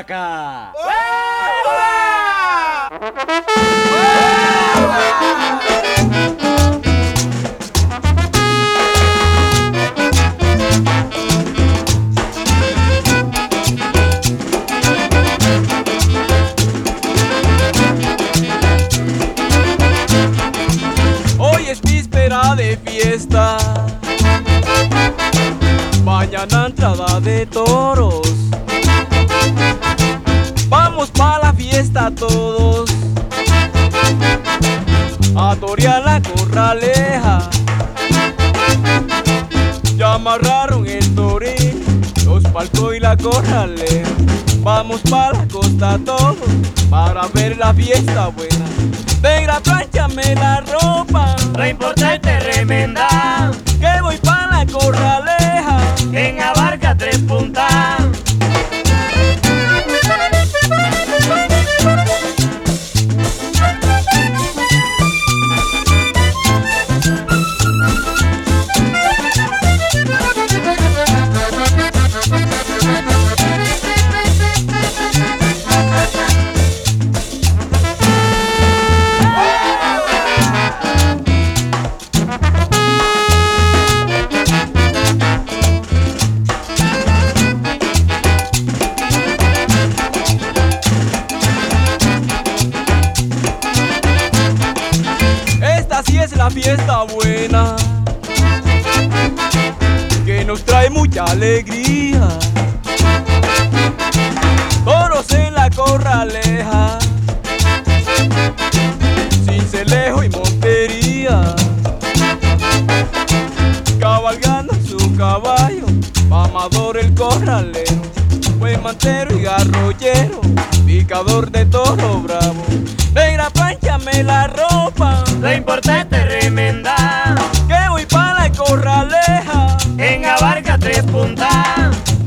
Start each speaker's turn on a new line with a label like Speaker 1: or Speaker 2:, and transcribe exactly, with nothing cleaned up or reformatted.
Speaker 1: vaca.
Speaker 2: Hoy es víspera de fiesta, mañana entrada de toros. Vamos pa' la fiesta todos, a torear la corraleja. Ya amarraron el torín, los palcos y la corraleja. Vamos pa' la costa todos, para ver la fiesta buena. Negra, plánchame la ropa,
Speaker 3: Lo importante es remendar,
Speaker 2: que voy pa' la corraleja.
Speaker 3: en abarca tres puntas.
Speaker 2: Esta sí es la fiesta buena, que nos trae mucha alegría. Toros en la corraleja, cincelejo y montería. Cabalgando en su caballo, mamador el corralero, buen mantero y garrollero, picador de toro bravo. Negra, plánchame la ropa,
Speaker 3: Lo importante es remendar,
Speaker 2: que voy pa' la corraleja.
Speaker 3: en abarca tres puntas.